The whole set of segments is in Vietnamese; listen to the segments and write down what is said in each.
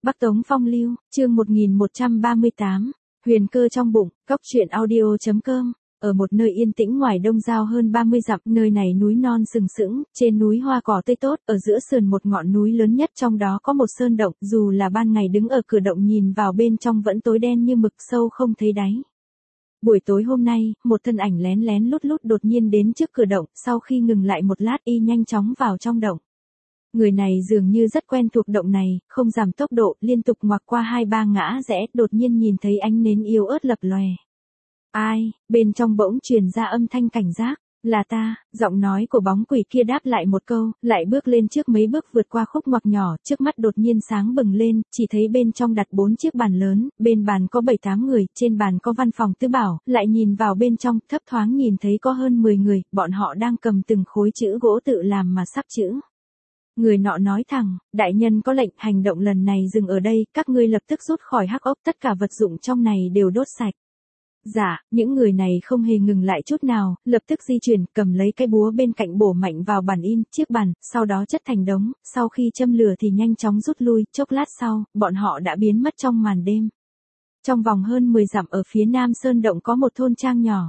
Bắc Tống Phong Lưu, chương 1138, Huyền cơ trong bụng, Cóc truyện audio.com. Ở một nơi yên tĩnh ngoài Đông Giao hơn 30 dặm, nơi này núi non sừng sững, trên núi hoa cỏ tươi tốt, ở giữa sườn một ngọn núi lớn nhất trong đó có một sơn động, dù là ban ngày đứng ở cửa động nhìn vào bên trong vẫn tối đen như mực, sâu không thấy đáy. Buổi tối hôm nay, một thân ảnh lén lén lút lút đột nhiên đến trước cửa động, sau khi ngừng lại một lát y nhanh chóng vào trong động. Người này dường như rất quen thuộc động này, không giảm tốc độ, liên tục ngoạc qua 2-3 ngã rẽ, đột nhiên nhìn thấy ánh nến yếu ớt lập lòe. Ai, bên trong bỗng truyền ra âm thanh cảnh giác, là ta, giọng nói của bóng quỷ kia đáp lại một câu, lại bước lên trước mấy bước vượt qua khúc ngoặc nhỏ, trước mắt đột nhiên sáng bừng lên, chỉ thấy bên trong đặt 4 chiếc bàn lớn, bên bàn có 7-8 người, trên bàn có văn phòng tứ bảo, lại nhìn vào bên trong, thấp thoáng nhìn thấy có hơn 10 người, bọn họ đang cầm từng khối chữ gỗ tự làm mà sắp chữ. Người nọ nói thẳng, đại nhân có lệnh, hành động lần này dừng ở đây, các ngươi lập tức rút khỏi hắc ốc, tất cả vật dụng trong này đều đốt sạch. Dạ, những người này không hề ngừng lại chút nào, lập tức di chuyển, cầm lấy cái búa bên cạnh bổ mạnh vào bàn in, chiếc bàn, sau đó chất thành đống, sau khi châm lửa thì nhanh chóng rút lui, chốc lát sau, bọn họ đã biến mất trong màn đêm. Trong vòng hơn 10 dặm ở phía nam sơn động có một thôn trang nhỏ.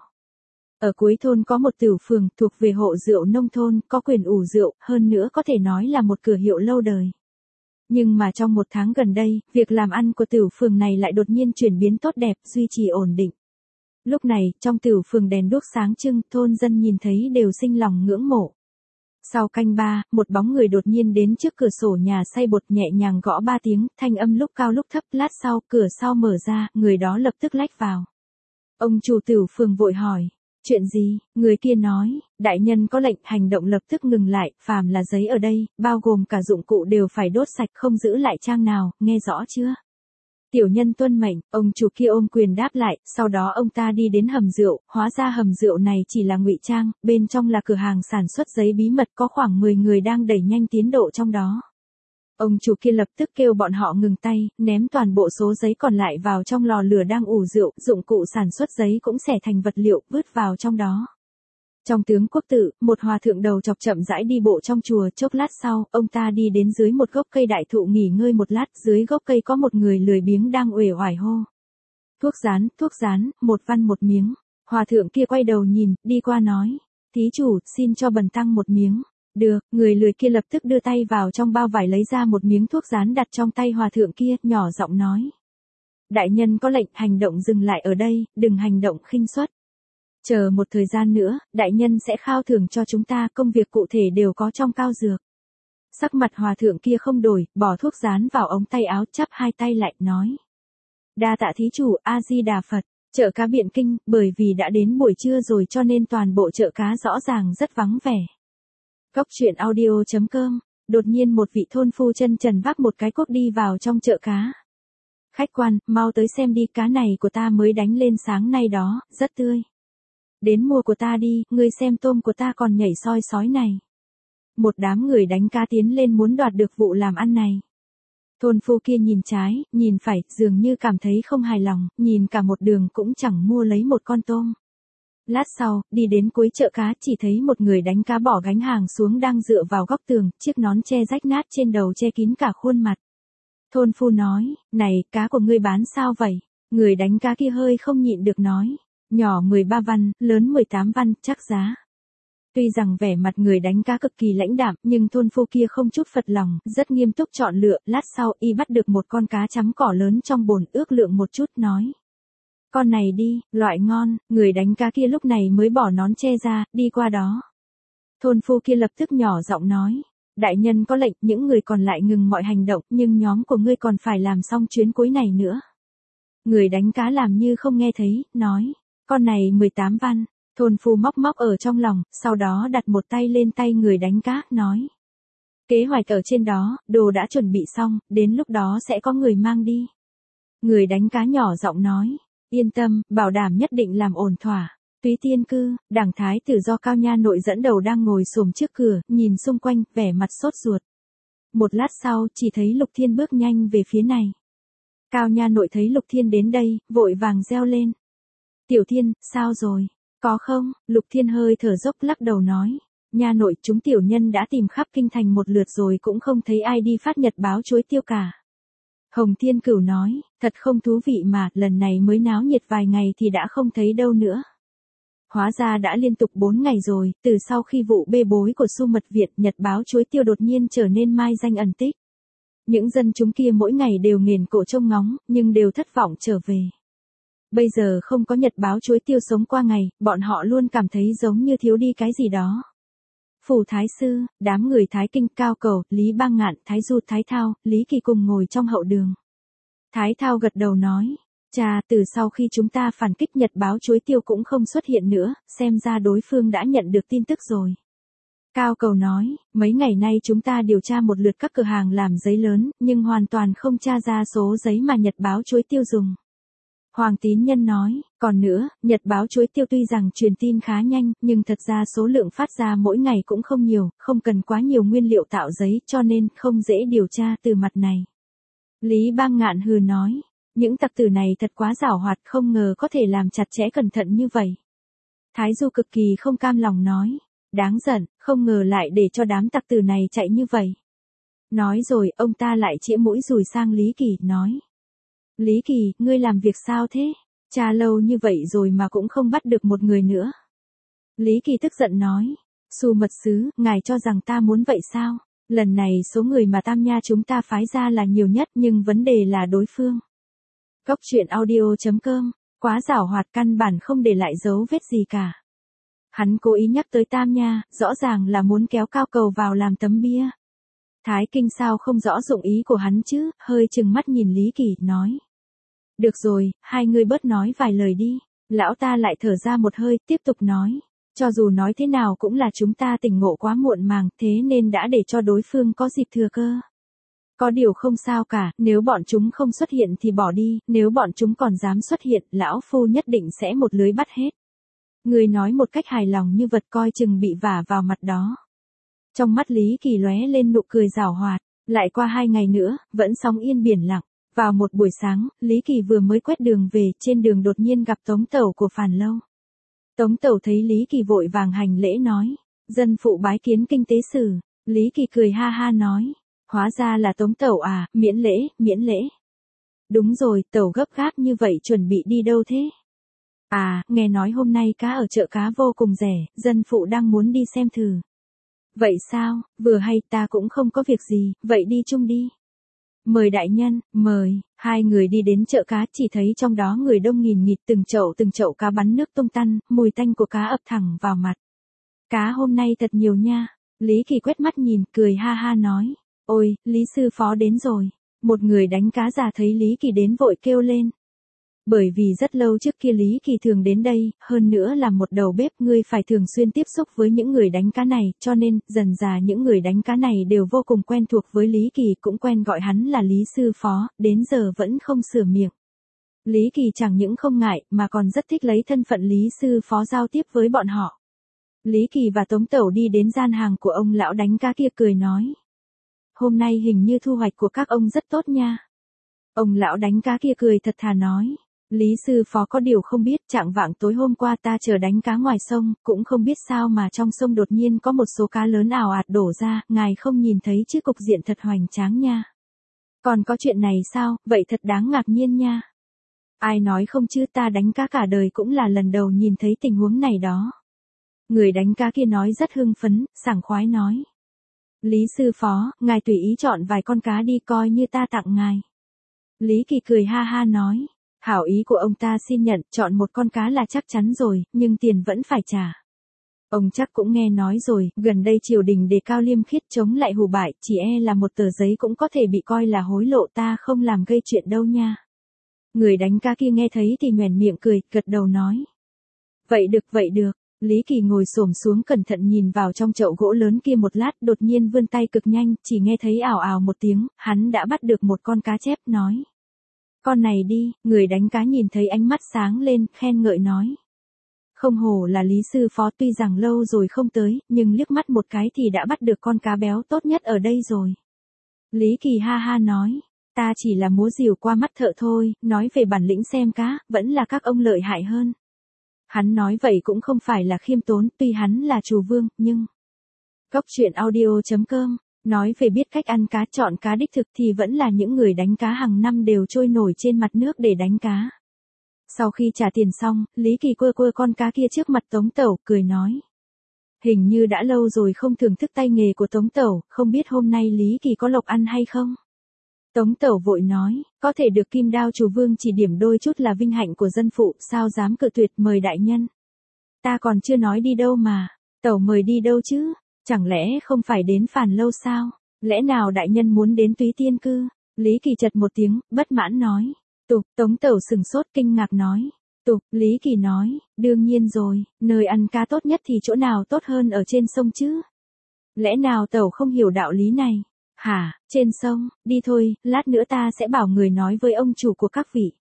Ở cuối thôn có một tửu phường thuộc về hộ rượu nông thôn, có quyền ủ rượu, hơn nữa có thể nói là một cửa hiệu lâu đời. Nhưng mà trong một tháng gần đây, việc làm ăn của tửu phường này lại đột nhiên chuyển biến tốt đẹp, duy trì ổn định. Lúc này, trong tửu phường đèn đuốc sáng trưng, thôn dân nhìn thấy đều sinh lòng ngưỡng mộ. Sau canh ba, một bóng người đột nhiên đến trước cửa sổ nhà xay bột nhẹ nhàng gõ 3 tiếng, thanh âm lúc cao lúc thấp, lát sau, cửa sau mở ra, người đó lập tức lách vào. Ông chủ tửu phường vội hỏi. Chuyện gì? Người kia nói, đại nhân có lệnh, hành động lập tức ngừng lại, phàm là giấy ở đây, bao gồm cả dụng cụ đều phải đốt sạch, không giữ lại trang nào, nghe rõ chưa? Tiểu nhân tuân mệnh, ông chủ kia ôm quyền đáp lại, sau đó ông ta đi đến hầm rượu, hóa ra hầm rượu này chỉ là ngụy trang, bên trong là cửa hàng sản xuất giấy bí mật, có khoảng 10 người đang đẩy nhanh tiến độ trong đó. Ông chủ kia lập tức kêu bọn họ ngừng tay, ném toàn bộ số giấy còn lại vào trong lò lửa đang ủ rượu, dụng cụ sản xuất giấy cũng xẻ thành vật liệu, vứt vào trong đó. Trong tướng quốc tự, một hòa thượng đầu chọc chậm rãi đi bộ trong chùa, chốc lát sau, ông ta đi đến dưới một gốc cây đại thụ nghỉ ngơi một lát, dưới gốc cây có một người lười biếng đang uể oải hô. Thuốc rán, một văn một miếng. Hòa thượng kia quay đầu nhìn, đi qua nói, thí chủ, xin cho bần tăng một miếng. Được, người lười kia lập tức đưa tay vào trong bao vải lấy ra một miếng thuốc rán đặt trong tay hòa thượng kia, nhỏ giọng nói. Đại nhân có lệnh, hành động dừng lại ở đây, đừng hành động khinh suất. Chờ một thời gian nữa, đại nhân sẽ khao thưởng cho chúng ta, công việc cụ thể đều có trong cao dược. Sắc mặt hòa thượng kia không đổi, bỏ thuốc rán vào ống tay áo, chắp hai tay lại, nói. Đa tạ thí chủ, A-di-đà Phật. Chợ cá Biện Kinh, bởi vì đã đến buổi trưa rồi cho nên toàn bộ chợ cá rõ ràng rất vắng vẻ. Cóc truyện audio.com, đột nhiên một vị thôn phu chân trần vác một cái cuốc đi vào trong chợ cá. Khách quan, mau tới xem đi, cá này của ta mới đánh lên sáng nay đó, rất tươi. Đến mua của ta đi, ngươi xem tôm của ta còn nhảy soi sói này. Một đám người đánh cá tiến lên muốn đoạt được vụ làm ăn này. Thôn phu kia nhìn trái, nhìn phải, dường như cảm thấy không hài lòng, nhìn cả một đường cũng chẳng mua lấy một con tôm. Lát sau, đi đến cuối chợ cá chỉ thấy một người đánh cá bỏ gánh hàng xuống đang dựa vào góc tường, chiếc nón che rách nát trên đầu che kín cả khuôn mặt. Thôn phu nói, này, cá của ngươi bán sao vậy? Người đánh cá kia hơi không nhịn được nói, nhỏ 13 văn, lớn 18 văn, chắc giá. Tuy rằng vẻ mặt người đánh cá cực kỳ lãnh đạm, nhưng thôn phu kia không chút phật lòng, rất nghiêm túc chọn lựa, lát sau y bắt được một con cá chấm cỏ lớn trong bồn, ước lượng một chút nói. Con này đi, loại ngon, người đánh cá kia lúc này mới bỏ nón che ra, đi qua đó. Thôn phu kia lập tức nhỏ giọng nói, đại nhân có lệnh, những người còn lại ngừng mọi hành động, nhưng nhóm của ngươi còn phải làm xong chuyến cuối này nữa. Người đánh cá làm như không nghe thấy, nói, con này 18 văn, thôn phu móc ở trong lòng, sau đó đặt một tay lên tay người đánh cá, nói. Kế hoạch ở trên đó, đồ đã chuẩn bị xong, đến lúc đó sẽ có người mang đi. Người đánh cá nhỏ giọng nói. Yên tâm, bảo đảm nhất định làm ổn thỏa. Túy Tiên Cư, đảng thái tử do Cao Nha Nội dẫn đầu đang ngồi xổm trước cửa, nhìn xung quanh, vẻ mặt sốt ruột. Một lát sau, chỉ thấy Lục Thiên bước nhanh về phía này. Cao Nha Nội thấy Lục Thiên đến đây, vội vàng reo lên. Tiểu Thiên, sao rồi? Có không? Lục Thiên hơi thở dốc lắc đầu nói. Nha Nội, chúng tiểu nhân đã tìm khắp kinh thành một lượt rồi cũng không thấy ai đi phát nhật báo chuối tiêu cả. Hồng Thiên Cửu nói, thật không thú vị mà, lần này mới náo nhiệt vài ngày thì đã không thấy đâu nữa. Hóa ra đã liên tục 4 ngày rồi, từ sau khi vụ bê bối của Xu Mật Việt, nhật báo Chuối Tiêu đột nhiên trở nên mai danh ẩn tích. Những dân chúng kia mỗi ngày đều nghển cổ trông ngóng, nhưng đều thất vọng trở về. Bây giờ không có nhật báo Chuối Tiêu sống qua ngày, bọn họ luôn cảm thấy giống như thiếu đi cái gì đó. Phủ Thái Sư, đám người Thái Kinh, Cao Cầu, Lý Bang Ngạn, Thái Du, Thái Thao, Lý Kỳ cùng ngồi trong hậu đường. Thái Thao gật đầu nói, chà, từ sau khi chúng ta phản kích nhật báo Chuối Tiêu cũng không xuất hiện nữa, xem ra đối phương đã nhận được tin tức rồi. Cao Cầu nói, mấy ngày nay chúng ta điều tra một lượt các cửa hàng làm giấy lớn, nhưng hoàn toàn không tra ra số giấy mà nhật báo Chuối Tiêu dùng. Hoàng Tín Nhân nói, còn nữa, nhật báo Chuối Tiêu tuy rằng truyền tin khá nhanh, nhưng thật ra số lượng phát ra mỗi ngày cũng không nhiều, không cần quá nhiều nguyên liệu tạo giấy, cho nên không dễ điều tra từ mặt này. Lý Bang Ngạn hừ nói, những tặc tử này thật quá giảo hoạt, không ngờ có thể làm chặt chẽ cẩn thận như vậy. Thái Du cực kỳ không cam lòng nói, đáng giận, không ngờ lại để cho đám tặc tử này chạy như vậy. Nói rồi, ông ta lại chĩa mũi dùi sang Lý Kỳ, nói. Lý Kỳ, ngươi làm việc sao thế? Tra lâu như vậy rồi mà cũng không bắt được một người nữa. Lý Kỳ tức giận nói, Xu mật sứ, ngài cho rằng ta muốn vậy sao? Lần này số người mà Tam Nha chúng ta phái ra là nhiều nhất, nhưng vấn đề là đối phương. Cốc truyện audio.com, quá giảo hoạt, căn bản không để lại dấu vết gì cả. Hắn cố ý nhắc tới Tam Nha, rõ ràng là muốn kéo Cao Cầu vào làm tấm bia. Thái Kinh sao không rõ dụng ý của hắn chứ, hơi chừng mắt nhìn Lý Kỳ, nói. Được rồi, hai người bớt nói vài lời đi. Lão ta lại thở ra một hơi, tiếp tục nói. Cho dù nói thế nào cũng là chúng ta tỉnh ngộ quá muộn màng, thế nên đã để cho đối phương có dịp thừa cơ. Có điều không sao cả, nếu bọn chúng không xuất hiện thì bỏ đi, nếu bọn chúng còn dám xuất hiện, lão phu nhất định sẽ một lưới bắt hết. Người nói một cách hài lòng như vật, coi chừng bị vả vào mặt đó. Trong mắt Lý Kỳ lóe lên nụ cười giảo hoạt, lại qua 2 ngày nữa, vẫn sóng yên biển lặng. Vào một buổi sáng, Lý Kỳ vừa mới quét đường về, trên đường đột nhiên gặp Tống Tẩu của Phàn Lâu. Tống Tẩu thấy Lý Kỳ vội vàng hành lễ nói, dân phụ bái kiến kinh tế sử. Lý Kỳ cười ha ha nói, hóa ra là Tống Tẩu à, miễn lễ, miễn lễ. Đúng rồi, Tẩu gấp gáp như vậy chuẩn bị đi đâu thế? À, nghe nói hôm nay cá ở chợ cá vô cùng rẻ, dân phụ đang muốn đi xem thử. Vậy sao, vừa hay ta cũng không có việc gì, vậy đi chung đi. Mời đại nhân, mời. Hai người đi đến chợ cá, chỉ thấy trong đó người đông nghìn nghịt, từng chậu cá bắn nước tung tăn, mùi tanh của cá ập thẳng vào mặt. Cá hôm nay thật nhiều nha. Lý Kỳ quét mắt nhìn, cười ha ha nói. Ôi, Lý sư phó đến rồi. Một người đánh cá già thấy Lý Kỳ đến vội kêu lên. Bởi vì rất lâu trước kia Lý Kỳ thường đến đây, hơn nữa là một đầu bếp, ngươi phải thường xuyên tiếp xúc với những người đánh cá này, cho nên, dần dà những người đánh cá này đều vô cùng quen thuộc với Lý Kỳ, cũng quen gọi hắn là Lý sư phó, đến giờ vẫn không sửa miệng. Lý Kỳ chẳng những không ngại, mà còn rất thích lấy thân phận Lý sư phó giao tiếp với bọn họ. Lý Kỳ và Tống Tẩu đi đến gian hàng của ông lão đánh cá kia cười nói. Hôm nay hình như thu hoạch của các ông rất tốt nha. Ông lão đánh cá kia cười thật thà nói. Lý sư phó có điều không biết, trạng vạng tối hôm qua ta chờ đánh cá ngoài sông, cũng không biết sao mà trong sông đột nhiên có một số cá lớn ào ạt đổ ra, ngài không nhìn thấy chứ, cục diện thật hoành tráng nha. Còn có chuyện này sao, vậy thật đáng ngạc nhiên nha. Ai nói không chứ, ta đánh cá cả đời cũng là lần đầu nhìn thấy tình huống này đó. Người đánh cá kia nói rất hưng phấn, sảng khoái nói. Lý sư phó, ngài tùy ý chọn vài con cá đi, coi như ta tặng ngài. Lý Kỳ cười ha ha nói. Hảo ý của ông ta xin nhận, chọn một con cá là chắc chắn rồi, nhưng tiền vẫn phải trả. Ông chắc cũng nghe nói rồi, gần đây triều đình đề cao liêm khiết chống lại hù bại, chỉ e là một tờ giấy cũng có thể bị coi là hối lộ, ta không làm gây chuyện đâu nha. Người đánh cá kia nghe thấy thì nhoẻn miệng cười, gật đầu nói. Vậy được. Lý Kỳ ngồi xổm xuống cẩn thận nhìn vào trong chậu gỗ lớn kia một lát, đột nhiên vươn tay cực nhanh, chỉ nghe thấy ào ào một tiếng, hắn đã bắt được một con cá chép, nói. Con này đi, người đánh cá nhìn thấy ánh mắt sáng lên, khen ngợi nói. Không hổ là Lý sư phó, tuy rằng lâu rồi không tới, nhưng liếc mắt một cái thì đã bắt được con cá béo tốt nhất ở đây rồi. Lý Kỳ ha ha nói, ta chỉ là múa rìu qua mắt thợ thôi, nói về bản lĩnh xem cá, vẫn là các ông lợi hại hơn. Hắn nói vậy cũng không phải là khiêm tốn, tuy hắn là chủ vương, nhưng... Cốc truyện audio.com Nói về biết cách ăn cá chọn cá đích thực thì vẫn là những người đánh cá hàng năm đều trôi nổi trên mặt nước để đánh cá. Sau khi trả tiền xong, Lý Kỳ quơ quơ con cá kia trước mặt Tống Tẩu, cười nói. Hình như đã lâu rồi không thưởng thức tay nghề của Tống Tẩu, không biết hôm nay Lý Kỳ có lộc ăn hay không? Tống Tẩu vội nói, có thể được Kim Đao chủ vương chỉ điểm đôi chút là vinh hạnh của dân phụ, sao dám cự tuyệt, mời đại nhân. Ta còn chưa nói đi đâu mà, Tẩu mời đi đâu chứ, chẳng lẽ không phải đến Phàn Lâu sao, lẽ nào đại nhân muốn đến Túy Tiên Cư? Lý Kỳ chật một tiếng, bất mãn nói. Tống Tẩu sừng sốt kinh ngạc nói. Lý Kỳ nói, đương nhiên rồi, nơi ăn cá tốt nhất thì chỗ nào tốt hơn ở trên sông chứ? Lẽ nào Tẩu không hiểu đạo lý này? Hả, trên sông, đi thôi, lát nữa ta sẽ bảo người nói với ông chủ của các vị.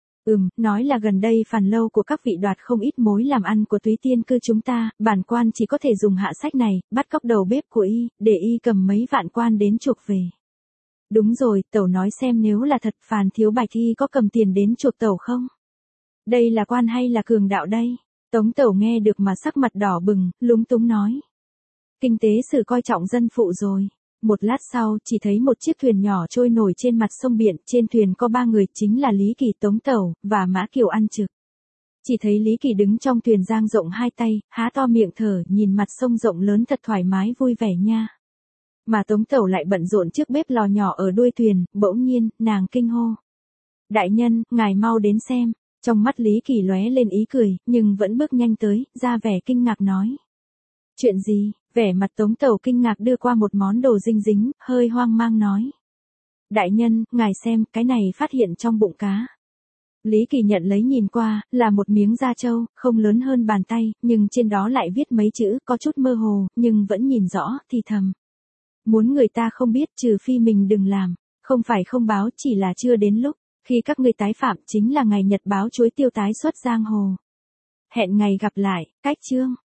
Nói là gần đây Phàn Lâu của các vị đoạt không ít mối làm ăn của Túy Tiên Cư chúng ta, bản quan chỉ có thể dùng hạ sách này, bắt cóc đầu bếp của y, để y cầm mấy vạn quan đến chuộc về. Đúng rồi, Tẩu nói xem nếu là thật Phàn Thiếu Bạch y có cầm tiền đến chuộc Tẩu không? Đây là quan hay là cường đạo đây? Tống Tẩu nghe được mà sắc mặt đỏ bừng, lúng túng nói. Kinh tế sử coi trọng dân phụ rồi. Một lát sau, chỉ thấy một chiếc thuyền nhỏ trôi nổi trên mặt sông biển, trên thuyền có 3 người, chính là Lý Kỳ, Tống Tẩu, và Mã Kiều ăn trực. Chỉ thấy Lý Kỳ đứng trong thuyền dang rộng hai tay, há to miệng thở, nhìn mặt sông rộng lớn thật thoải mái vui vẻ nha. Mà Tống Tẩu lại bận rộn trước bếp lò nhỏ ở đuôi thuyền, bỗng nhiên, nàng kinh hô. Đại nhân, ngài mau đến xem. Trong mắt Lý Kỳ lóe lên ý cười, nhưng vẫn bước nhanh tới, ra vẻ kinh ngạc nói. Chuyện gì? Vẻ mặt Tống Tẩu kinh ngạc đưa qua một món đồ dinh dính, hơi hoang mang nói. Đại nhân, ngài xem, cái này phát hiện trong bụng cá. Lý Kỳ nhận lấy nhìn qua, là một miếng da trâu, không lớn hơn bàn tay, nhưng trên đó lại viết mấy chữ, có chút mơ hồ, nhưng vẫn nhìn rõ, thì thầm. Muốn người ta không biết, trừ phi mình đừng làm, không phải không báo, chỉ là chưa đến lúc. Khi các ngươi tái phạm chính là ngày nhật báo chuối tiêu tái xuất giang hồ. Hẹn ngày gặp lại, cách chương.